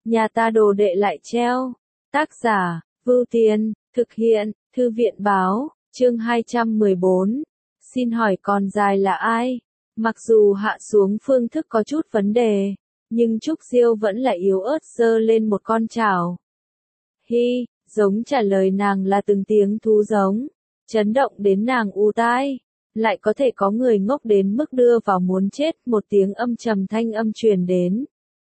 nhà ta đồ đệ lại treo. Tác giả, Vưu Tiên, thực hiện, Thư viện báo, chương 214. Xin hỏi con dài là ai? Mặc dù hạ xuống phương thức có chút vấn đề, nhưng Trúc Diêu vẫn là yếu ớt giơ lên một con chảo. Hi, giống trả lời nàng là từng tiếng thú giống, chấn động đến nàng u tai. Lại có thể có người ngốc đến mức đưa vào muốn chết, một tiếng âm trầm thanh âm truyền đến.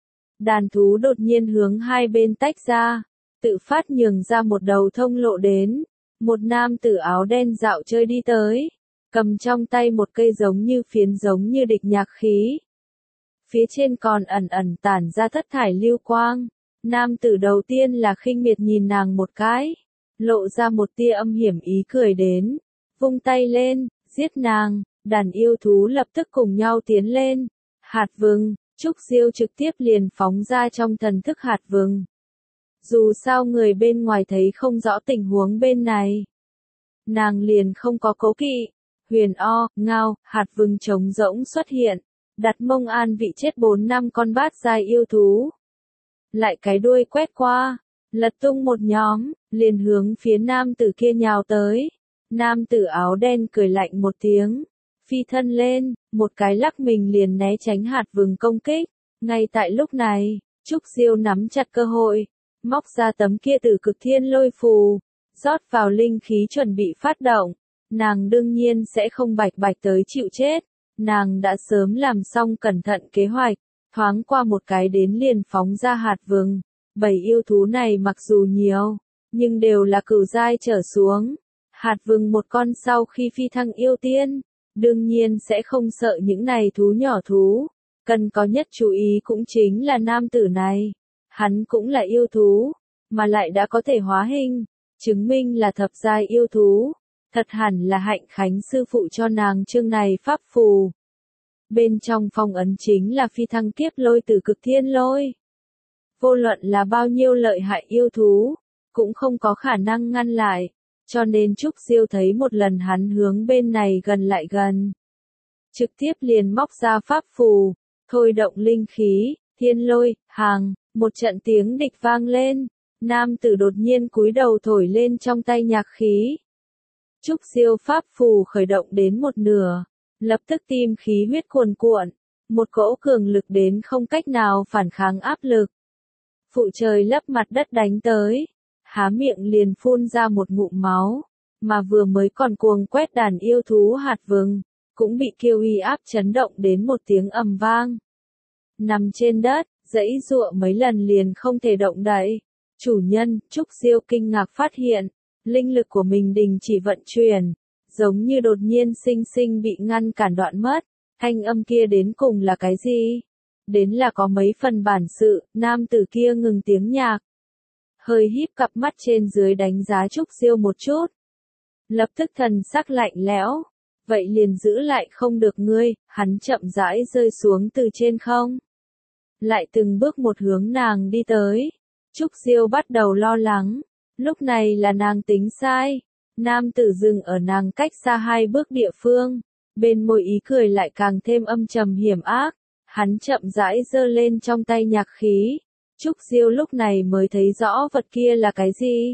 Đàn thú đột nhiên hướng hai bên tách ra, tự phát nhường ra một đầu thông lộ đến. Một nam tử áo đen dạo chơi đi tới, cầm trong tay một cây giống như phiến giống như địch nhạc khí. Phía trên còn ẩn ẩn tản ra thất thải lưu quang. Nam tử đầu tiên là khinh miệt nhìn nàng một cái, lộ ra một tia âm hiểm ý cười đến, vung tay lên, giết nàng. Đàn yêu thú lập tức cùng nhau tiến lên. Hạt vừng, Trúc Diêu trực tiếp liền phóng ra trong thần thức hạt vừng. Dù sao người bên ngoài thấy không rõ tình huống bên này, nàng liền không có cố kỵ. Huyền o, ngao, hạt vừng trống rỗng xuất hiện, đặt mông an vị chết 4-5 con bát giai yêu thú. Lại cái đuôi quét qua, lật tung một nhóm, liền hướng phía nam tử kia nhào tới. Nam tử áo đen cười lạnh một tiếng, phi thân lên, một cái lắc mình liền né tránh hạt vừng công kích. Ngay tại lúc này, Trúc Diêu nắm chặt cơ hội, móc ra tấm kia Tử Cực Thiên Lôi phù, rót vào linh khí chuẩn bị phát động. Nàng đương nhiên sẽ không bạch bạch tới chịu chết, nàng đã sớm làm xong cẩn thận kế hoạch, thoáng qua một cái đến liền phóng ra hạt vừng. 7 yêu thú này mặc dù nhiều, nhưng đều là cửu giai trở xuống. Hạt vừng một con sau khi phi thăng yêu tiên, đương nhiên sẽ không sợ những này thú nhỏ thú. Cần có nhất chú ý cũng chính là nam tử này. Hắn cũng là yêu thú, mà lại đã có thể hóa hình, chứng minh là thập giai yêu thú. Thật hẳn là Hạnh Khánh sư phụ cho nàng chương này pháp phù. Bên trong phong ấn chính là phi thăng kiếp lôi Tử Cực Thiên Lôi. Vô luận là bao nhiêu lợi hại yêu thú, cũng không có khả năng ngăn lại, cho nên Trúc Diêu thấy một lần hắn hướng bên này gần lại gần, trực tiếp liền móc ra pháp phù, thôi động linh khí, thiên lôi, hàng, một trận tiếng địch vang lên, nam tử đột nhiên cúi đầu thổi lên trong tay nhạc khí. Trúc Diêu pháp phù khởi động đến một nửa, lập tức tim khí huyết cuồn cuộn, một cỗ cường lực đến không cách nào phản kháng áp lực. Phụ trời lấp mặt đất đánh tới, há miệng liền phun ra một ngụm máu, mà vừa mới còn cuồng quét đàn yêu thú hạt vừng, cũng bị kiêu uy áp chấn động đến một tiếng ầm vang. Nằm trên đất, giãy giụa mấy lần liền không thể động đậy. Chủ nhân, Trúc Diêu kinh ngạc phát hiện, linh lực của mình đình chỉ vận chuyển, giống như đột nhiên sinh sinh bị ngăn cản đoạn mất. Thanh âm kia đến cùng là cái gì? Đến là có mấy phần bản sự. Nam tử kia ngừng tiếng nhạc, hơi híp cặp mắt trên dưới đánh giá Trúc Diêu một chút. Lập tức thần sắc lạnh lẽo, vậy liền giữ lại không được ngươi. Hắn chậm rãi rơi xuống từ trên không, lại từng bước một hướng nàng đi tới. Trúc Diêu bắt đầu lo lắng, lúc này là nàng tính sai. Nam tử dừng ở nàng cách xa 2 bước địa phương, bên môi ý cười lại càng thêm âm trầm hiểm ác. Hắn chậm rãi giơ lên trong tay nhạc khí. Trúc Diêu lúc này mới thấy rõ vật kia là cái gì.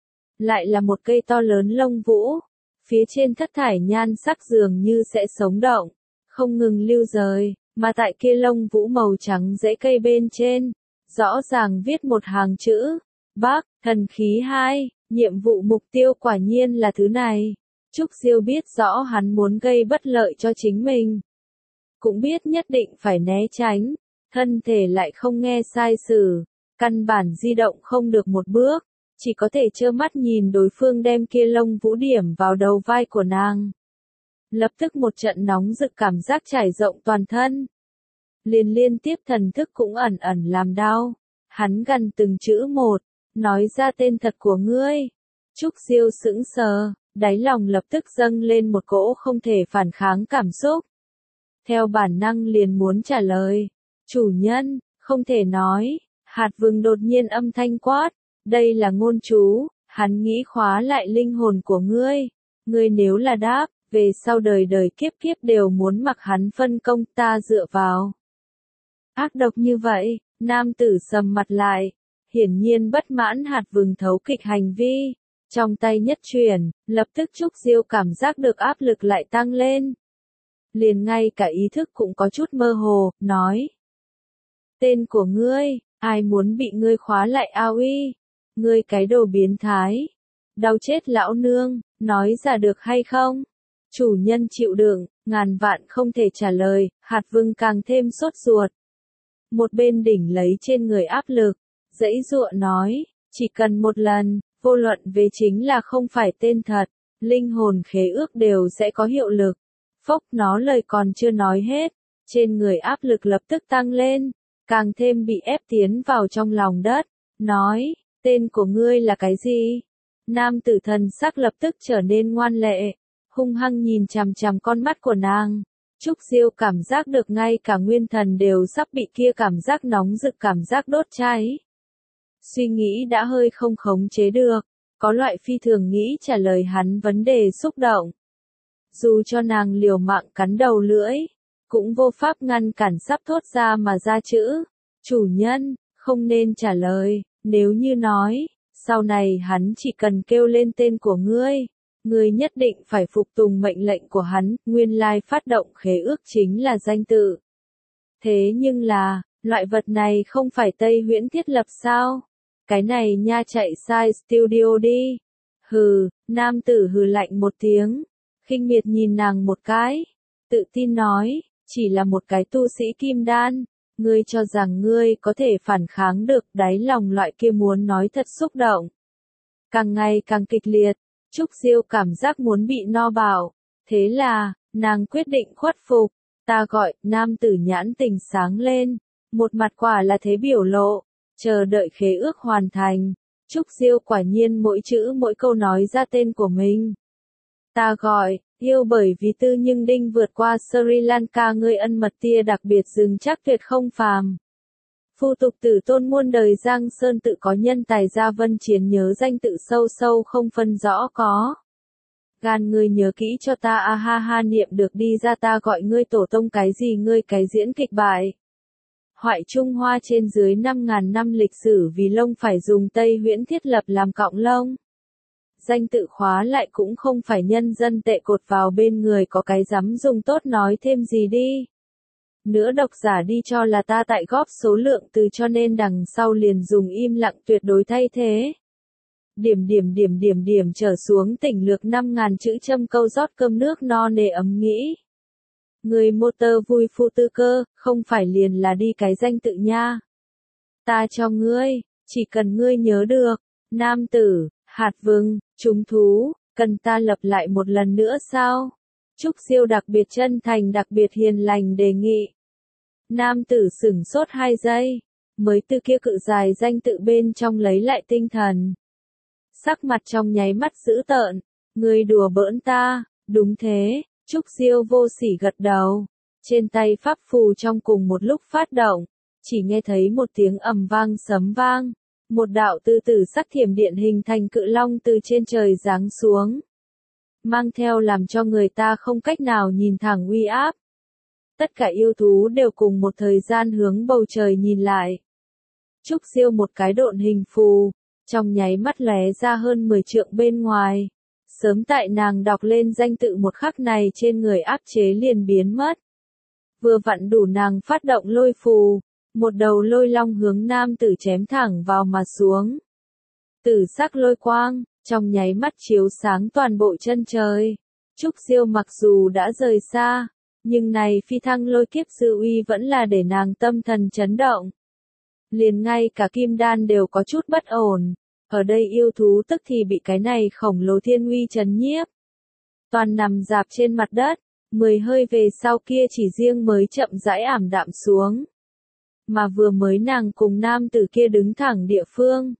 Lại là một cây to lớn lông vũ, phía trên thất thải nhan sắc dường như sẽ sống động, không ngừng lưu rời, mà tại kia lông vũ màu trắng rễ cây bên trên, rõ ràng viết một hàng chữ, Bác, thần khí 2, nhiệm vụ mục tiêu quả nhiên là thứ này. Trúc Diêu biết rõ hắn muốn gây bất lợi cho chính mình, cũng biết nhất định phải né tránh, thân thể lại không nghe sai sử, căn bản di động không được một bước, chỉ có thể trơ mắt nhìn đối phương đem kia lông vũ điểm vào đầu vai của nàng. Lập tức một trận nóng rực cảm giác trải rộng toàn thân. Liên tiếp thần thức cũng ẩn ẩn làm đau. Hắn gần từng chữ một, nói ra tên thật của ngươi. Trúc Diêu sững sờ, đáy lòng lập tức dâng lên một cỗ không thể phản kháng cảm xúc. Theo bản năng liền muốn trả lời, chủ nhân, không thể nói. Hạt vừng đột nhiên âm thanh quát, đây là ngôn chú, hắn nghĩ khóa lại linh hồn của ngươi. Ngươi nếu là đáp, về sau đời đời kiếp kiếp đều muốn mặc hắn phân công, ta dựa vào. Ác độc như vậy, Nam tử sầm mặt lại, hiển nhiên bất mãn Hạt Vừng thấu kịch hành vi. Trong tay nhất chuyển, lập tức Trúc Diêu cảm giác được áp lực lại tăng lên. Liền ngay cả ý thức cũng có chút mơ hồ, nói. Tên của ngươi, ai muốn bị ngươi khóa lại ao uy? Ngươi cái đồ biến thái. Đau chết lão nương, nói ra được hay không? Chủ nhân chịu đựng, ngàn vạn không thể trả lời, Hạt Vừng càng thêm sốt ruột. Một bên đỉnh lấy trên người áp lực, giãy giụa nói, chỉ cần một lần, vô luận về chính là không phải tên thật, linh hồn khế ước đều sẽ có hiệu lực. Phốc, nó lời còn chưa nói hết, trên người áp lực lập tức tăng lên, càng thêm bị ép tiến vào trong lòng đất, nói, tên của ngươi là cái gì? Nam tử thần sắc lập tức trở nên ngoan lệ, hung hăng nhìn chằm chằm con mắt của nàng. Trúc Diêu cảm giác được ngay cả nguyên thần đều sắp bị kia cảm giác nóng rực cảm giác đốt cháy. Suy nghĩ đã hơi không khống chế được, có loại phi thường nghĩ trả lời hắn vấn đề xúc động. Dù cho nàng liều mạng cắn đầu lưỡi, cũng vô pháp ngăn cản sắp thốt ra mà ra chữ. Chủ nhân, không nên trả lời, nếu như nói, sau này hắn chỉ cần kêu lên tên của ngươi. Ngươi nhất định phải phục tùng mệnh lệnh của hắn, nguyên lai phát động khế ước chính là danh tự. Thế nhưng là, loại vật này không phải Tây Huyễn thiết lập sao? Cái này nha chạy sai studio đi. Hừ, nam tử hừ lạnh một tiếng, khinh miệt nhìn nàng một cái, tự tin nói, chỉ là một cái tu sĩ kim đan, ngươi cho rằng ngươi có thể phản kháng được, đáy lòng loại kia muốn nói thật xúc động. Càng ngày càng kịch liệt. Trúc Diêu cảm giác muốn bị no bảo, thế là, nàng quyết định khuất phục, ta gọi, nam tử nhãn tình sáng lên, một mặt quả là thế biểu lộ, chờ đợi khế ước hoàn thành, Trúc Diêu quả nhiên mỗi chữ mỗi câu nói ra tên của mình. Ta gọi, yêu bởi vì tư nhưng đinh vượt qua Sri Lanka ngươi ân mật tia đặc biệt dừng chắc tuyệt không phàm. Phu tục tử tôn muôn đời Giang Sơn tự có nhân tài gia vân chiến nhớ danh tự sâu sâu không phân rõ có. Gan ngươi nhớ kỹ cho ta a ha ha niệm được đi ra ta gọi ngươi tổ tông cái gì ngươi cái diễn kịch bại. Hoại Trung Hoa trên dưới 5.000 năm lịch sử vì lông phải dùng Tây Huyễn thiết lập làm cọng lông. Danh tự khóa lại cũng không phải nhân dân tệ cột vào bên người có cái dám dùng tốt nói thêm gì đi. Nữa độc giả đi cho là ta tại góp số lượng từ cho nên đằng sau liền dùng im lặng tuyệt đối thay thế. Điểm trở xuống tỉnh lược 5.000 chữ châm câu rót cơm nước no nề ấm nghĩ. Người motor vui phu tư cơ, không phải liền là đi cái danh tự nha. Ta cho ngươi, chỉ cần ngươi nhớ được, nam tử, Hạt Vừng, trùng thú, cần ta lập lại một lần nữa sao? Trúc Diêu đặc biệt chân thành đặc biệt hiền lành đề nghị. Nam tử sửng sốt 2 giây, mới từ kia cự dài danh tự bên trong lấy lại tinh thần. Sắc mặt trong nháy mắt dữ tợn, ngươi đùa bỡn ta, đúng thế, Trúc Diêu vô sỉ gật đầu. Trên tay pháp phù trong cùng một lúc phát động, chỉ nghe thấy một tiếng ầm vang sấm vang, một đạo từ tử sắc thiểm điện hình thành cự long từ trên trời giáng xuống. Mang theo làm cho người ta không cách nào nhìn thẳng uy áp. Tất cả yêu thú đều cùng một thời gian hướng bầu trời nhìn lại. Trúc Diêu một cái độn hình phù, trong nháy mắt lóe ra hơn 10 trượng bên ngoài. Sớm tại nàng đọc lên danh tự một khắc này trên người áp chế liền biến mất. Vừa vặn đủ nàng phát động lôi phù, một đầu lôi long hướng nam tử chém thẳng vào mà xuống. Tử sắc lôi quang, trong nháy mắt chiếu sáng toàn bộ chân trời. Trúc Diêu mặc dù đã rời xa, nhưng này phi thăng lôi kiếp sư uy vẫn là để nàng tâm thần chấn động. Liền ngay cả kim đan đều có chút bất ổn, ở đây yêu thú tức thì bị cái này khổng lồ thiên uy chấn nhiếp. Toàn nằm dạp trên mặt đất, 10 hơi về sau kia chỉ riêng mới chậm rãi ảm đạm xuống. Mà vừa mới nàng cùng nam tử kia đứng thẳng địa phương.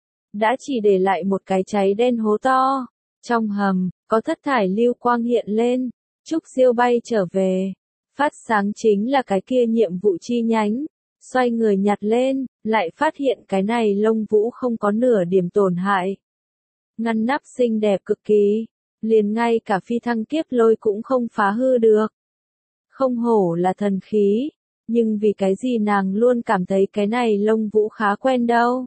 Đã chỉ để lại một cái cháy đen hố to. Trong hầm, có thất thải lưu quang hiện lên. Trúc Diêu bay trở về. Phát sáng chính là cái kia nhiệm vụ chi nhánh. Xoay người nhặt lên, lại phát hiện cái này lông vũ không có nửa điểm tổn hại. Ngăn nắp xinh đẹp cực kỳ. Liền ngay cả phi thăng kiếp lôi cũng không phá hư được. Không hổ là thần khí. Nhưng vì cái gì nàng luôn cảm thấy cái này lông vũ khá quen đâu.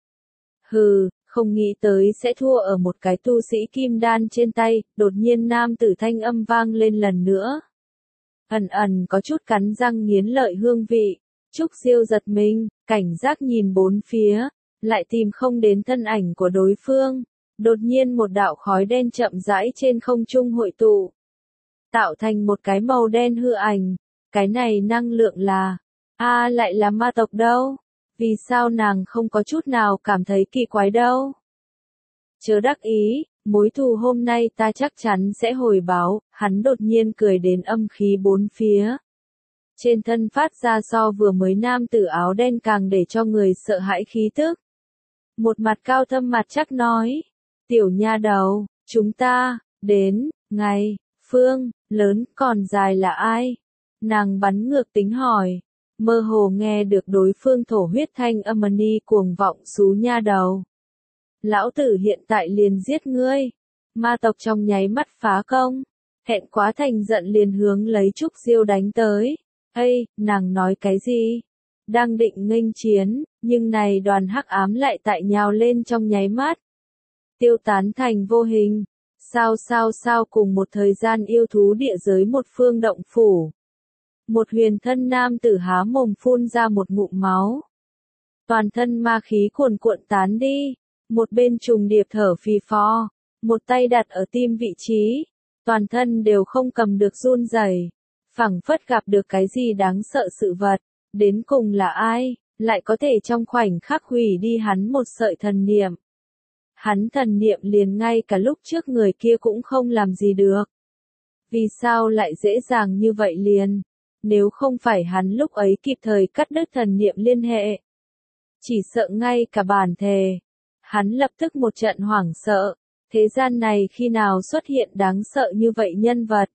Hừ, không nghĩ tới sẽ thua ở một cái tu sĩ kim đan trên tay, đột nhiên nam tử thanh âm vang lên lần nữa. Ẩn ẩn có chút cắn răng nghiến lợi hương vị. Trúc Diêu giật mình, cảnh giác nhìn bốn phía, lại tìm không đến thân ảnh của đối phương. Đột nhiên một đạo khói đen chậm rãi trên không trung hội tụ, tạo thành một cái màu đen hư ảnh. Cái này năng lượng là, lại là ma tộc đâu? Vì sao nàng không có chút nào cảm thấy kỳ quái đâu? Chớ đắc ý, mối thù hôm nay ta chắc chắn sẽ hồi báo. Hắn đột nhiên cười đến âm khí bốn phía. Trên thân phát ra so vừa mới nam tử áo đen càng để cho người sợ hãi khí tức. Một mặt cao thâm mặt chắc nói, tiểu nha đầu, chúng ta, đến, ngày, phương, lớn, còn dài là ai? Nàng bắn ngược tính hỏi, mơ hồ nghe được đối phương thổ huyết thanh âm ni cuồng vọng xú nha đầu. Lão tử hiện tại liền giết ngươi, ma tộc trong nháy mắt phá công, hẹn quá thành giận liền hướng lấy Trúc Diêu đánh tới. Ây, nàng nói cái gì? Đang định nghênh chiến, nhưng này đoàn hắc ám lại tại nhào lên trong nháy mắt. Tiêu tán thành vô hình. Sao cùng một thời gian yêu thú địa giới một phương động phủ. Một huyền thân nam tử há mồm phun ra một ngụm máu. Toàn thân ma khí cuồn cuộn tán đi. Một bên trùng điệp thở phì phò. Một tay đặt ở tim vị trí. Toàn thân đều không cầm được run rẩy. Phảng phất gặp được cái gì đáng sợ sự vật, đến cùng là ai, lại có thể trong khoảnh khắc hủy đi hắn một sợi thần niệm. Hắn thần niệm liền ngay cả lúc trước người kia cũng không làm gì được. Vì sao lại dễ dàng như vậy liền? Nếu không phải hắn lúc ấy kịp thời cắt đứt thần niệm liên hệ. Chỉ sợ ngay cả bản thể. Hắn lập tức một trận hoảng sợ. Thế gian này khi nào xuất hiện đáng sợ như vậy nhân vật?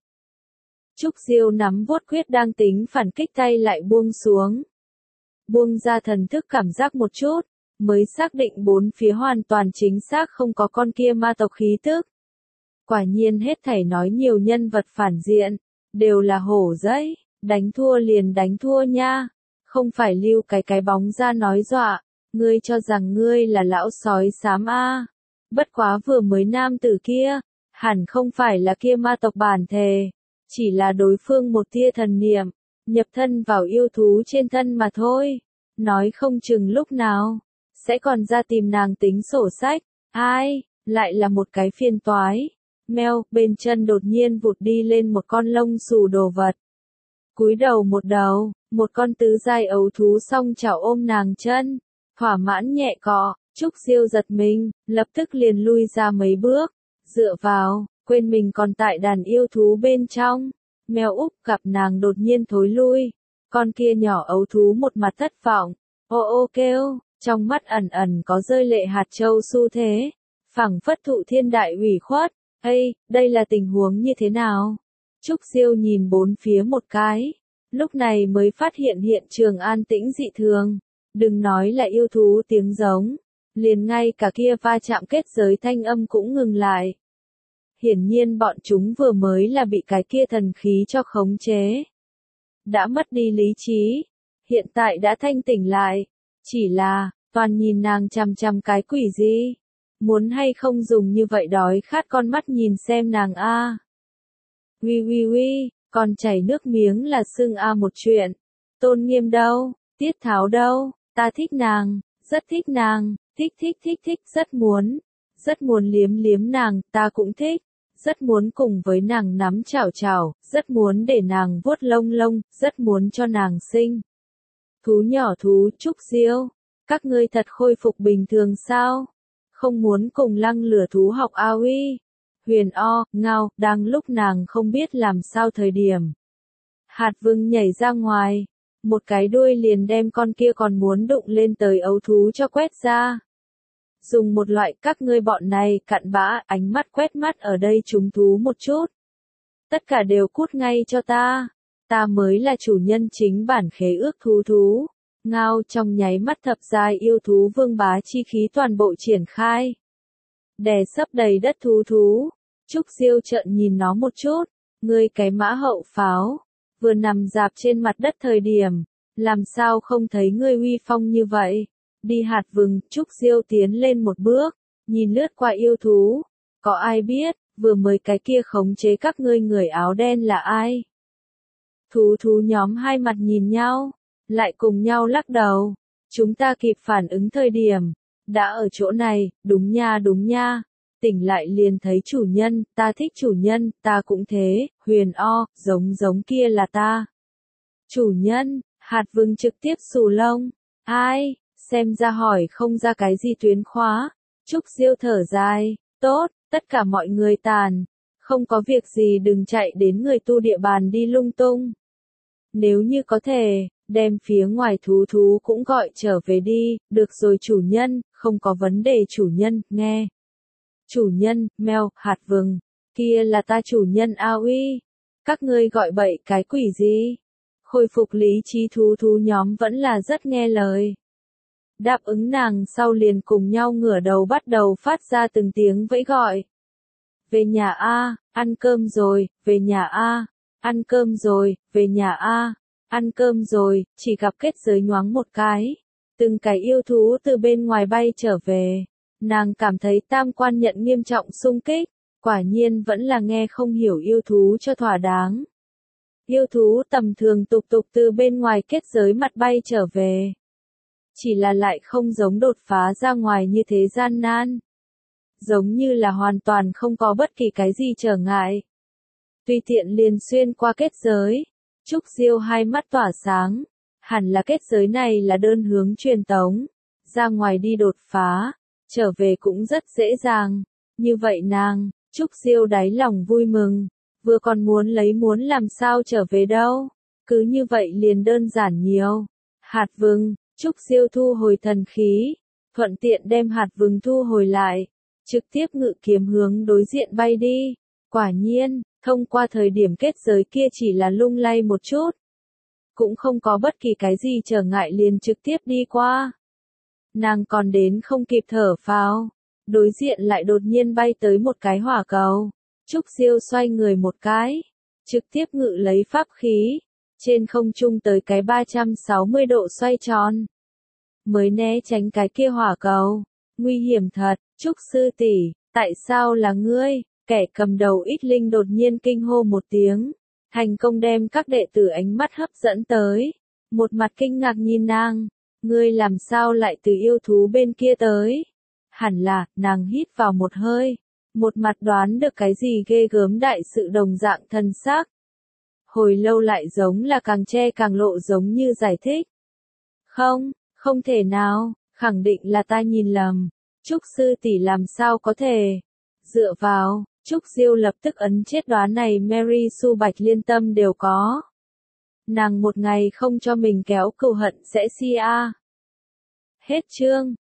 Trúc Diêu nắm vuốt quyết đang tính phản kích tay lại buông xuống. Buông ra thần thức cảm giác một chút, mới xác định bốn phía hoàn toàn chính xác không có con kia ma tộc khí tức. Quả nhiên hết thảy nói nhiều nhân vật phản diện, đều là hổ giấy, đánh thua liền đánh thua nha. Không phải lưu cái bóng ra nói dọa, ngươi cho rằng ngươi là lão sói xám a. Bất quá vừa mới nam tử kia, hẳn không phải là kia ma tộc bản thể. Chỉ là đối phương một tia thần niệm, nhập thân vào yêu thú trên thân mà thôi. Nói không chừng lúc nào, sẽ còn ra tìm nàng tính sổ sách. Ai, lại là một cái phiền toái. Mèo, bên chân đột nhiên vụt đi lên một con lông xù đồ vật. Cúi đầu, một con tứ giai ấu thú song chảo ôm nàng chân. Thỏa mãn nhẹ cọ, Trúc Diêu giật mình, lập tức liền lui ra mấy bước. Dựa vào. Quên mình còn tại đàn yêu thú bên trong. Mèo Úc gặp nàng đột nhiên thối lui. Con kia nhỏ ấu thú một mặt thất vọng. Ô kêu, trong mắt ẩn ẩn có rơi lệ hạt châu xu thế. Phảng phất thụ thiên đại ủy khuất. Ây, đây là tình huống như thế nào? Trúc Diêu nhìn bốn phía một cái. Lúc này mới phát hiện hiện trường an tĩnh dị thường. Đừng nói là yêu thú tiếng giống. Liền ngay cả kia va chạm kết giới thanh âm cũng ngừng lại. Hiển nhiên bọn chúng vừa mới là bị cái kia thần khí cho khống chế. Đã mất đi lý trí. Hiện tại đã thanh tỉnh lại. Chỉ là, toàn nhìn nàng chằm chằm cái quỷ gì. Muốn hay không dùng như vậy đói khát con mắt nhìn xem nàng a. Uy, còn chảy nước miếng là xưng a một chuyện. Tôn Nghiêm đâu, Tiết Tháo đâu, ta thích nàng, rất thích nàng, thích, rất muốn liếm nàng, ta cũng thích. Rất muốn cùng với nàng nắm chảo, rất muốn để nàng vuốt lông, rất muốn cho nàng sinh. Thú nhỏ thú Trúc Diêu, các ngươi thật khôi phục bình thường sao? Không muốn cùng lăng lửa thú học a uy. Huyền ngao, đang lúc nàng không biết làm sao thời điểm. Hạt Vương nhảy ra ngoài, một cái đuôi liền đem con kia còn muốn đụng lên tới ấu thú cho quét ra. Dùng một loại các ngươi bọn này cặn bã, ánh mắt quét mắt ở đây chúng thú một chút. Tất cả đều cút ngay cho ta. Ta mới là chủ nhân chính bản khế ước thú. Ngao trong nháy mắt thập giai yêu thú vương bá chi khí toàn bộ triển khai. Đè sấp đầy đất thú. Trúc Diêu trợn nhìn nó một chút. Ngươi cái mã hậu pháo. Vừa nằm dạp trên mặt đất thời điểm, Làm sao không thấy ngươi uy phong như vậy? Đi hạt vừng, Trúc Diêu tiến lên một bước, nhìn lướt qua yêu thú. Có ai biết, vừa mới cái kia khống chế các ngươi người áo đen là ai? Thú thú nhóm hai mặt nhìn nhau, lại cùng nhau lắc đầu. Chúng ta kịp phản ứng thời điểm, đã ở chỗ này, đúng nha. Tỉnh lại liền thấy chủ nhân, ta thích chủ nhân, ta cũng thế, huyền o, giống kia là ta. Chủ nhân, hạt vừng trực tiếp xù lông. Ai, xem ra hỏi không ra cái gì tuyến khóa. Trúc Diêu thở dài, tốt, tất cả mọi người tàn. Không có việc gì đừng chạy đến người tu địa bàn đi lung tung. Nếu như có thể, đem phía ngoài thú thú cũng gọi trở về đi, được rồi chủ nhân, không có vấn đề chủ nhân, nghe. Chủ nhân, mèo, hạt vừng, kia là ta chủ nhân A Uy. Các ngươi gọi bậy cái quỷ gì? Khôi phục lý trí thú thú nhóm vẫn là rất nghe lời. Đáp ứng nàng sau liền cùng nhau ngửa đầu bắt đầu phát ra từng tiếng vẫy gọi. Về nhà A, ăn cơm rồi, về nhà A, ăn cơm rồi, về nhà A, ăn cơm rồi, chỉ gặp kết giới nhoáng một cái. Từng cái yêu thú từ bên ngoài bay trở về. Nàng cảm thấy tam quan nhận nghiêm trọng xung kích, quả nhiên vẫn là nghe không hiểu yêu thú cho thỏa đáng. Yêu thú tầm thường tục từ bên ngoài kết giới mặt bay trở về. Chỉ là lại không giống đột phá ra ngoài như thế gian nan. Giống như là hoàn toàn không có bất kỳ cái gì trở ngại. Tùy tiện liền xuyên qua kết giới. Trúc Diêu hai mắt tỏa sáng. Hẳn là kết giới này là đơn hướng truyền tống. Ra ngoài đi đột phá. Trở về cũng rất dễ dàng. Như vậy nàng, Trúc Diêu đáy lòng vui mừng. Vừa còn muốn làm sao trở về đâu. Cứ như vậy liền đơn giản nhiều. Hạt vừng, Trúc Diêu thu hồi thần khí. Thuận tiện đem hạt vừng thu hồi lại. Trực tiếp ngự kiếm hướng đối diện bay đi. Quả nhiên, thông qua thời điểm kết giới kia chỉ là lung lay một chút. Cũng không có bất kỳ cái gì trở ngại liền trực tiếp đi qua. Nàng còn đến không kịp thở phào. Đối diện lại đột nhiên bay tới một cái hỏa cầu. Trúc Diêu xoay người một cái. Trực tiếp ngự lấy pháp khí. Trên không trung tới cái 360 độ xoay tròn. Mới né tránh cái kia hỏa cầu. Nguy hiểm thật, Trúc sư tỷ, tại sao là ngươi? Kẻ cầm đầu ít linh đột nhiên kinh hô một tiếng. Thành công đem các đệ tử ánh mắt hấp dẫn tới. Một mặt kinh ngạc nhìn nàng. Ngươi làm sao lại từ yêu thú bên kia tới? Hẳn là, nàng hít vào một hơi. Một mặt đoán được cái gì ghê gớm đại sự đồng dạng thân xác. Hồi lâu lại giống là càng che càng lộ giống như giải thích. Không thể nào, khẳng định là ta nhìn lầm. Trúc sư tỷ làm sao có thể? Dựa vào, Trúc Diêu lập tức ấn chết đoán này Mary Sue Bạch Liên Tâm đều có. Nàng một ngày không cho mình kéo cừu hận sẽ si a. Hết chương.